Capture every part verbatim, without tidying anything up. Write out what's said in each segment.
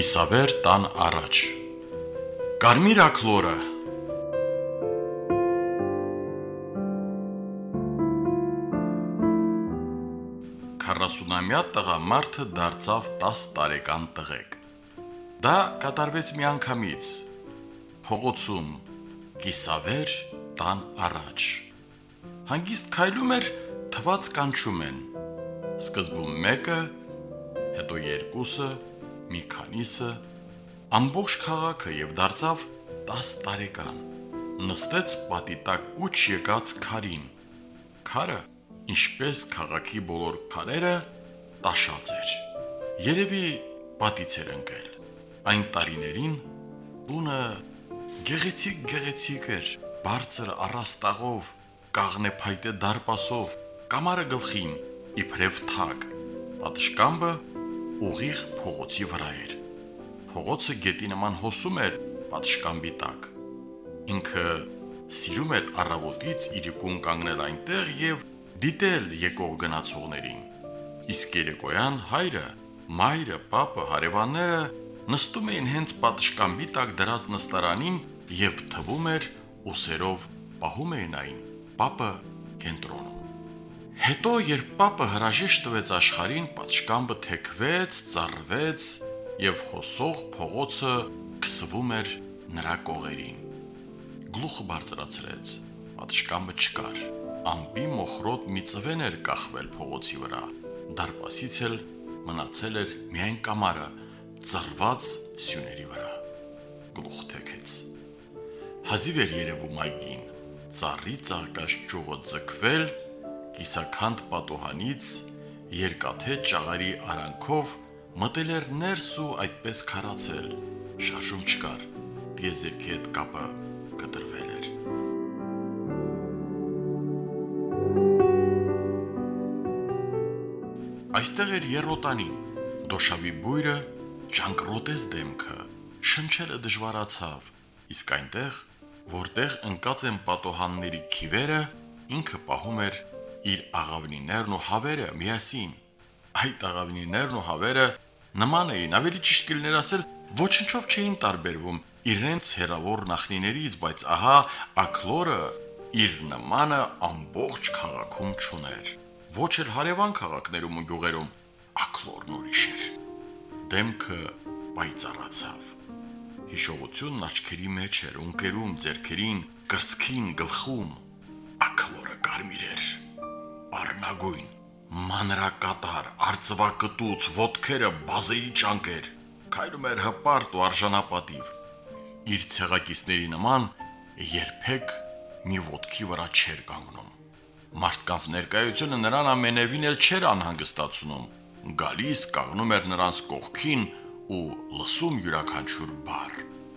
Կիսավեր տան առաջ։ Կարմիր աքլորը քառասունամյա տղամարդը դարձավ տաս տարեկան տղեկ։ Դա կատարվեց միանգամից փողոցում կիսավեր տան առաջ։ Հանգիստ քայլում էր, թված կանչում են։ Սկզբում մեկը, հետո երկուսը, մի քանիսը, ամբողջ քաղաքը եւ դարձավ տաս տարեկան։ Նստեց պատի տակ կուչ եկած քարին։ Քարը, ինչպես քաղաքի բոլոր քարերը, տաշած էր։ Երևի պատից էր ընկել։ Այն տարիներին տունը գեղեցիկ գեղեցիկ էր, բարձր առաստաղով, կաղնե փայտե դարպասով, կամարը գլխին, իբրև թակ։ Պատշկամբը ուղիղ փողոցի վրա էր։ Փողոցը գետի նման հոսում էր պատշկամբի տակ։ Ինքը սիրում էր առավոտից իրիկուն կանգնել այնտեղ եւ դիտել եկող գնացողներին։ Իսկ երեկոյան հայրը, մայրը, պապը, հարևանները նստում էին հենց պատշկամբի տակ դրած նստարանին եւ թվում էր ուսերով պահում էին այն, պապը կենտրոնում։ Հետո, երբ պապը հրաժեշտ տվեց աշխարհին, պատշկամբը թեքվեց, ծառվեց եւ հոսող փողոցը քսվում էր նրա կողերին։ Գլուխը բարձրացրեց, պատշկամբը չկար։ Ամպի մոխրոտ մի ծվեն էր կախվել փողոցի վրա։ Դարպասից էլ մնացել էր միայն կամարը, ծռված սյուների վրա։ Գլուխ թեքեց։ Հազիվ էր երևում այգին, ծառի ծաղկաշ ճյուղը ձգվել, կիսաքանդ պատոհանից երկաթե ճաղարի արանքով մտել էր ներս ու այդպես քարացել, շարժում չկար, տիեզերքի հետ կապը կտրվել էր։ Այստեղ էր եռոտանին, դոշավի բույրը ճանկռոտեց դեմքը, շնչելը դժվարացավ, իսկ այնտեղ, որտեղ ընկած են պատոհանների քիվերը, ինքը պահում էր իր աղավնիներն ու հավերը միասին։ Այդ աղավնիներն ու հավերը նման էին, ավելի ճիշտ կլիներ ասել, ոչնչով չէին տարբերվում իրենց հերավոր նախնիներից, բայց ահա աքլորը իր նմանը ամբողջ քաղաքում չուներ։ Ոչ էլ հարևան քաղաքներում ու գյուղերում, աքլորն ուրիշ էր։ Դեմքը պայծառացավ։ Հիշողությունն աչքերի մեջ էր, ունկերում, ձեռքերին, կրծքին, գլխում։ Աքլորը կարմիր էր, առնագույն, մանրակատար, արծվակտուց, ոտքերը բազեի ճանկեր, քայլում էր հպարտ ու արժանապատիվ։ Իր ցեղակիցների նման երբեք մի ոտքի վրա չէր կանգնում։ Մարդկանց ներկայությունը նրան ամենևին էլ չէր անհանգստացնում, գալիս կանգնում էր նրանց կողքին ու լսում յուրաքանչյուր բառ։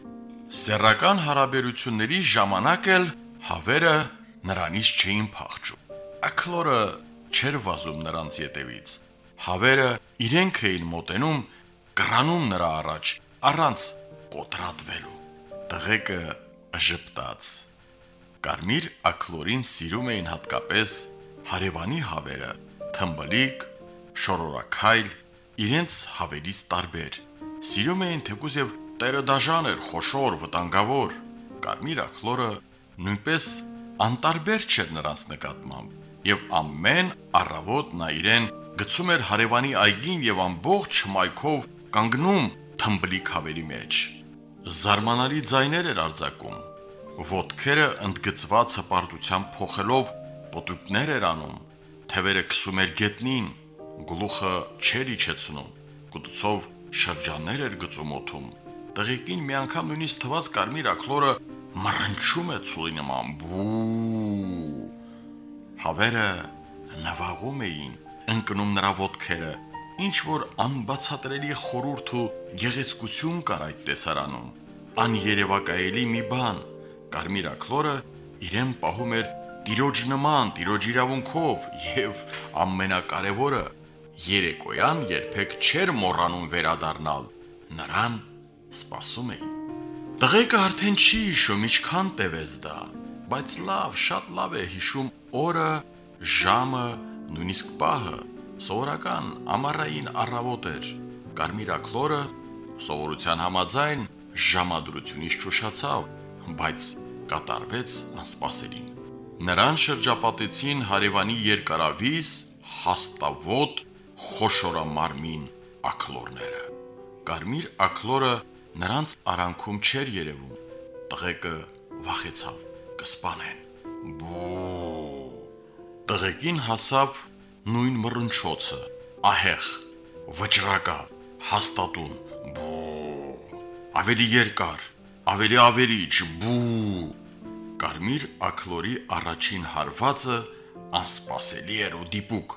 Սեռական հարաբերությունների ժամանակ էլ հավերը նրանից չէին փախչում։ Աքլորը չէր վազում նրանց ետևից։ Հավերը իրենք էին մոտենում, կռանում նրա առաջ, առանց կոտրատվելու։ Տղեկը ժպտաց։ Կարմիր աքլորին սիրում էին հատկապես հարևանի հավերը, թմբլիկ, շորորաքայլ, իրենց հավերից տարբեր։ Սիրում էին թեկուզ եւ տերը դաժան էր, խոշոր, վտանգավոր։ Կարմիր աքլորը նույնպես անտարբեր չէր նրանց նկատմամբ, եւ ամեն առավոտ նա իրեն գցում էր հարևանի այգին եւ ամբողջ հմայքով կանգնում թմբլիկ հավերի մեջ։ Զարմանալի ձայներ էր արձակում, ոտքերը ընդգծված հպարտությամբ փոխելով պտուտներ էր անում, թևերը քսում էր գետնին, գլուխը չէր իջեցնում, կուտուցով շրջաններ էր գծում օդում։ Տղեկին մի անգամ նույնիսկ թված կարմիր աքլորը մռնչում է ցուլի նման բու։ Հավերը նվաղում էին, ընկնում նրա ոտքերը, ինչ որ անբացատրելի խորուրդ ու գեղեցկություն կար այդ տեսարանում, աներևակայելի մի բան։ Կարմիր աքլորը իրեն պահում էր տիրոջ նման, տիրոջ իրավունքով եւ ամենակարևորը, երեկոյան երբեք չէր մոռանում վերադառնալ, նրան սպասում էին։ Տղեկը արդեն չի հիշում ինչքան տևեց դա, բայց լավ, շատ լավ է հիշում օրը, ժամը, նույնիսկ պահը, սովորական ամառային առավոտ էր, կարմիր աքլորը Սովորության համաձայն ժամադրությունից ճուշացավ, բայց կատարվեց անսպասելին։ Նրան շրջապատեցին հարևանի երկարավիզ, հաստավոտ, խոշորամարմին աքլորները։ Կարմիր աքլորը նրանց արանքում չէր երևում։ Տղեկը վախեցավ, կսպանեն։ Բու։ Տղեկին հասավ նույն մռնչոցը, ահեղ, վճռակա, հաստատուն, բու։ Ավելի երկար, ավելի ավերիչ, բու։ Կարմիր աքլորի առաջին հարվածը անսպասելի էր ու դիպուկ։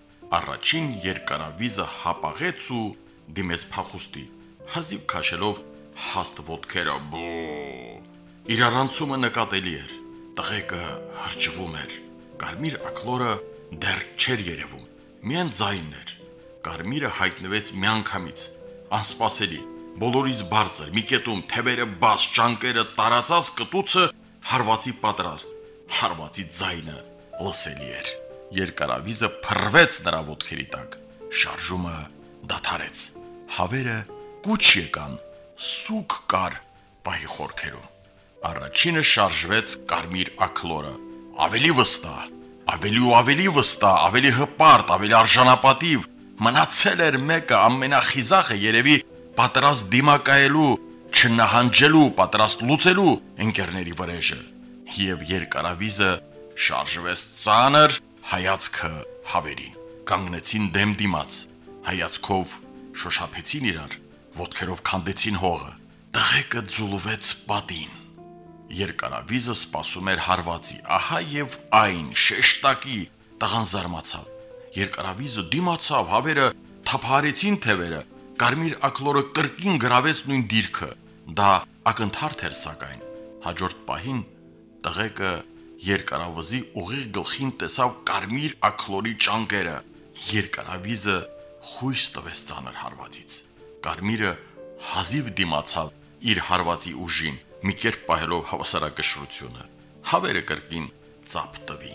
Առաջին երկարավիզը հապաղեց ու դիմեց փախուստի, հազիվ քաշելով հաստ ոտքերը, բու։ Իր առանցումը նկատելի էր, տղեկը հրճվում էր, կարմիր աքլորը դեռ չէր երևում, միայն ձայնն էր։ Կարմիրը հայտնվեց միանգամից, անսպասելի, բոլորից բարձր, մի կետում, թևերը բաց, ճանկերը տարածած, կտուցը հարվածի պատրաստ, հարվածի ձայնը լսելի էր։ Երկարավիզը փռվեց նրա ոտքերի տակ, շարժումը դադարեց, հավերը կուչ եկան, սուկ կար պահի խորքերում։ Առաջինը շարժվեց կարմիր աքլորը, ավելի վստահ, ավելի ու ավելի վստահ, ավելի հպարտ, ավելի արժանապատիվ, մնացել էր մեկը, ամենախիզախը, երևի պատրաստ դիմակայելու, չնահանջելու, պատրաստ լուծելու ընկերների վրեժը։ Եվ երկարավիզը շարժվեց ծանր հայացքը հավերին, կանգնեցին դեմ դիմաց, հայացքով շոշափեցին իրար, ոտքերով քանդեցին հողը, տղեկը ձուլվեց պատին։ Երկարավիզը սպասում էր հարվածի, ահա եւ այն շեշտակի, տղան զարմացավ։ Երկարավիզը դիմացավ, հավերը թափահարեցին թևերը, կարմիր աքլորը կրկին գրավեց նույն դիրքը, դա ակնթարթ էր սակայն։ Հաջորդ պահին տղեկը երկարավիզի ուղիղ գլխին տեսավ կարմիր աքլորի ճանկերը, երկարավիզը խույս տվեց ծանր հարվածից։ Կարմիրը հազիվ դիմացավ իր հարվածի ուժին, մի կերպ պահելով հավասարակշռությունը, հավերը կրկին ծափ տվին։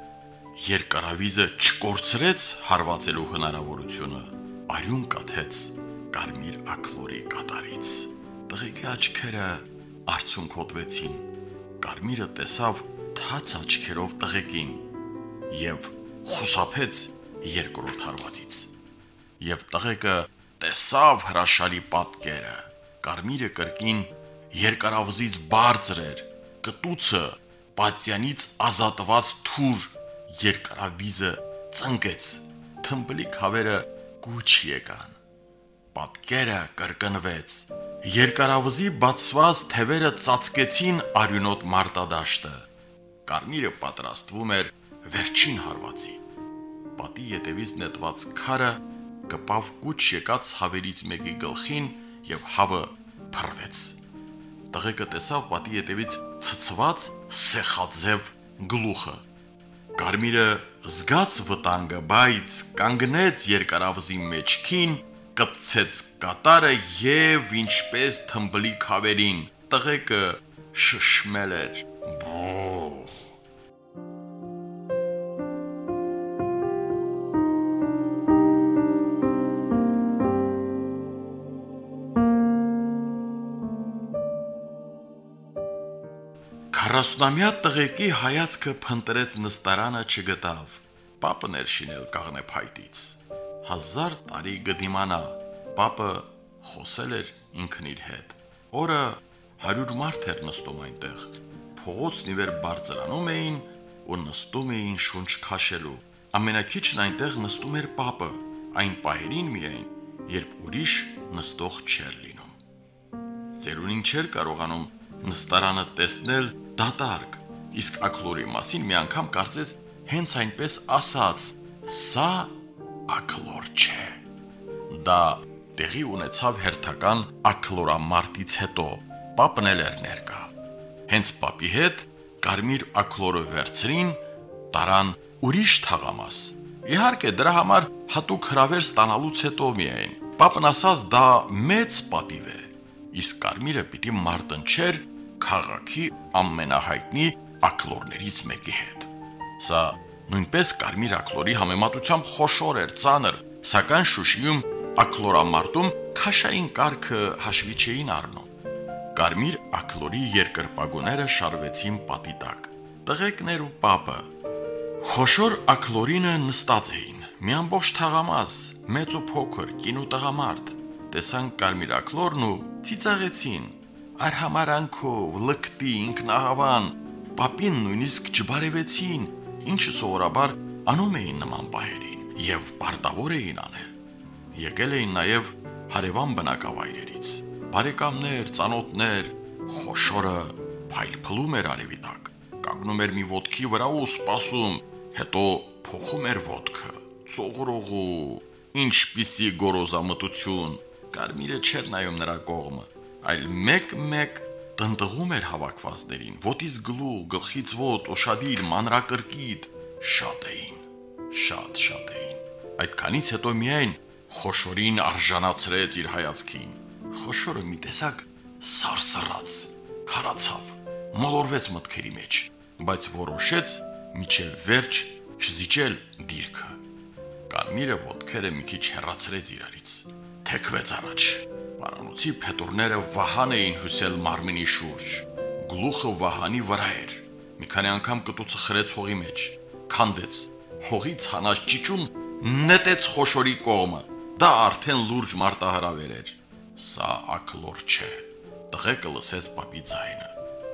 Երկարավիզը չկորցրեց հարվածելու հնարավորությունը, արյուն կաթեց կարմիր աքլորի կատարից։ Տղեկի աչքերը արցունքոտվեցին, կարմիրը տեսավ թաց աչքերով տղեկին եւ խուսափեց երկրորդ հարվածից։ Եվ տղեկը տեսավ հրաշալի պատկերը, կարմիրը կրկին երկարավզից բարձր էր, կտուցը պատյանից ազատված թուր, երկարավիզը ծնկեց, թմբլիկ հավերը կուչ եկան, պատկերը կրկնվեց, երկարավզի բացված թևերը ծածկեցին արյունոտ մարտադաշտը, կարմիրը պատրաստվում էր վերջին հարվածի, պատի ետևից նետված քարը կպավ կուչ եկած հավերից մեկի գլխին և հավը փռվեց։ Տղեկը տեսավ պատի ետևից ցցված սեխաձև գլուխը։ Կարմիրը զգաց վտանգը, բայց կանգնեց երկարավզի մեջքին, կպցեց կատարը եւ ինչպես թմբլիկ հավերին, տղեկը շշմել էր. «Բո»։ Քառասունամյա տղեկի հայացքը փնտրեց նստարանը չգտավ, պապն էր շինել կաղնեփայտից, հազար տարի գդիմանա, պապը խոսել էր ինքն իր հետ, օրը հարյուր մարդ էր նստում այնտեղ, փողոցն ի վեր բարձրանում էին ու նստում էին շունչ քաշելու, ամենակիչն այնտեղ նստում էր պապը, այն պահերին միայն, երբ ուրիշ նստող չէր լինում։ Ծերունին չէր կարողանում նստարանը տեսնել դատարկ, իսկ աքլորի մասին մի անգամ կարծես հենց այնպես ասաց, սա աքլոր չէ։ Դա տեղի ունեցավ հերթական աքլորամարտից հետո, պապն էլ էր ներկա։ Հենց պապի հետ կարմիր աքլորը վերցրին, տարան ուրիշ թաղամաս։ Իհարկե դրա համար հատուկ հրավեր ստանալուց հետո միայն, պապն ասաց դա մեծ պատիվ է, իսկ կարմիրը պիտի մարտնչեր քաղաքի ամենահայտնի աքլորներից մեկի հետ։ Սա նույնպես կարմիր աքլորի համեմատությամբ խոշոր էր, ծանր, սակայն Շուշիում աքլորամարտում քաշային կարգը հաշվի չէին առնում։ Կարմիր աքլորի երկրպագուները շարվեցին պատի տակ։ Տղեկներ ու պապը խոշոր աքլորինը նստած էին։ Մի ամբողջ թաղամաս, մեծ ու փոքր, կին ու տղամարդ, տեսան կարմիր աքլորն ու ծիծաղեցին։ Արհամարանքով, լկտի, ինքնահավան, պապին նույնիսկ չբարևեցին, ինչը սովորաբար անում էին նման պահերին եւ պարտավոր էին անել։ Եկել էին նաեւ հարևան բնակավայրերից։ Բարեկամներ, ծանոթներ, խոշորը փայլփլում էր արևի տակ, կանգնում էր մի ոտքի վրա ու սպասում, հետո փոխում էր ոտքը, ծողրողու, ինչպիսի գորոզամտություն, Կարմիրը չէր նայում նրա կողմը, այլ մեկ-մեկ տնտղում էր հավաքվածներին, ոտից գլուխ, գլխից ոտ, օշադիր, մանրակրկիտ, շատ էին, շատ-շատ էին։ Այդքանից հետո միայն խոշորին արժանացրեց իր հայացքին։ Խոշորը մի տեսակ սարսռաց, քարացավ, մոլորվեց մտքերի մեջ, բայց որոշեց միջև վերջ չզիջել դիրքը։ Կարմիրը ոտքերը մի քիչ հեռացրեց իրարից, թեքվեց առաջ։ Պարանոցի փետուրները վահան էին հյուսել մարմինի շուրջ, գլուխը վահանի վրա էր։ Մի քանի անգամ կտուցը խրեց հողի մեջ, քանդեց, հողից հանած ճիճուն նետեց խոշորի կողմը։ Դա արդեն լուրջ մարտահրավեր էր։ Սա աքլոր չէ։ Տղեկը լսեց պապի ձայնը։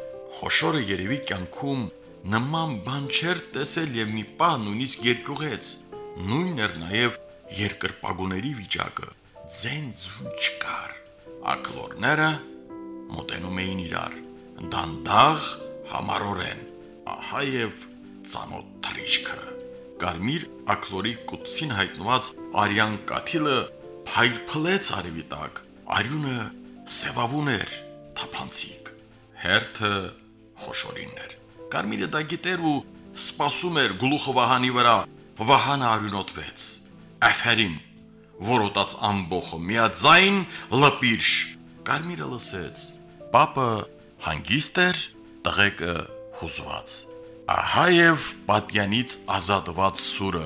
Խոշորը երևի կյանքում նման բան չէր տեսել եւ մի պահ նույնիսկ երկյուղեց։ Նույնն էր նաեւ երկրպագուների վիճակը։ Ձեն-ձուն չկար։ Աքլորները մոտենում էին իրար, դանդաղ, համառորեն։ Ահա եւ ծանոթ թռիչքը։ Կարմիր աքլորի կուտցին հայտնված արյան կաթիլը փայլփլեց արևի տակ, արյունը սևավուն էր, թափանցիկ, հերթը խոշորինն էր։ Կարմիրը դա գիտեր ու սպասում էր գլուխը վահանի վրա, վահանը արյունոտվեց։ Աֆերիմ, որոտաց ամբողը միաձայն լպիրշ։ Կարմիրը լսեց, պապը հանգիստ էր, տղեկը հուզված։ Ահա եւ պատյանից ազատված սուրը,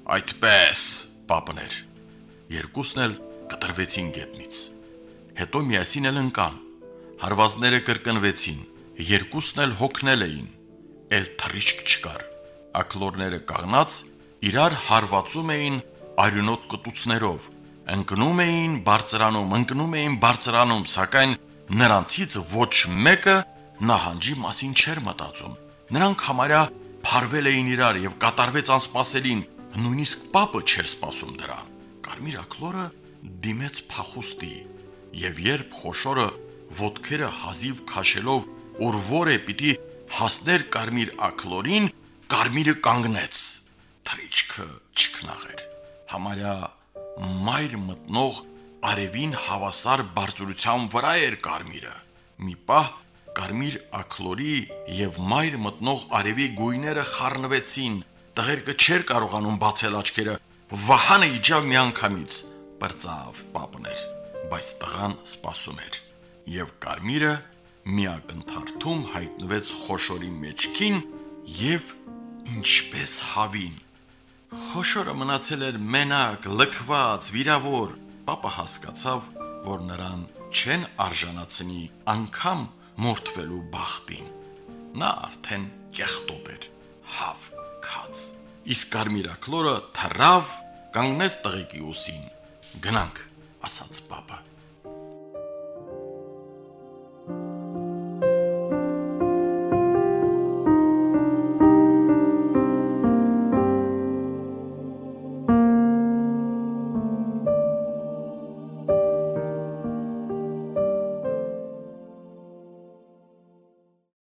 այդպես պապն էր։ Երկուսն էլ կտրվեցին գետնից։ Հետո միասին էլ ընկան, հարվածները կրկնվեցին, երկուսն էլ հոգնել էին, էլ թռիչք չկար։ Աքլորները կաղնած իրար հարվածում էին արյունոտ կտուցներով, ընկնում էին բարձրանում, ընկնում էին բարձրանում, սակայն նրանցից ոչ մեկը նահանջի մասին չէր մտածում։ Նրանք համարյա փարվել էին իրար եւ կատարվեց անսպասելին, նույնիսկ պապը չէր սպասում դրան։ Կարմիր աքլորը դիմեց փախուստի, եւ երբ խոշորը ոտքերը հազիվ քաշելով ուրվոր է պիտի հասներ կարմիր աքլորին, Կարմիրը կանգնեց։ Թռիչքը չքնաղեր։ Համարյա մայր մտնող արևին հավասար բարձրության վրա էր Կարմիրը։ Մի պահ Կարմիր աքլորի եւ մայր մտնող արևի գույները խառնվեցին։ Տղերքը չէր կարողանում բացել աչքերը, վահանը իջավ միանգամից։ Բրծավ պապներ, բայց տղան սպասում էր։ Եվ Կարմիրը մի ակնթարթում հայտնվեց խոշորի մեջքին եւ ինչպես հավին։ Խոշորը մնացել էր մենակ, լքված, վիրավոր։ Պապը հասկացավ, որ նրան չեն արժանացնի անգամ մորթվելու բախտին։ Նա արդեն կեղտոտ էր, հավ, քած։ Իսկ Կարմիր աքլորը թռավ, կանգնեց տղեկի ուսին։ Գնանք, ասաց պապը։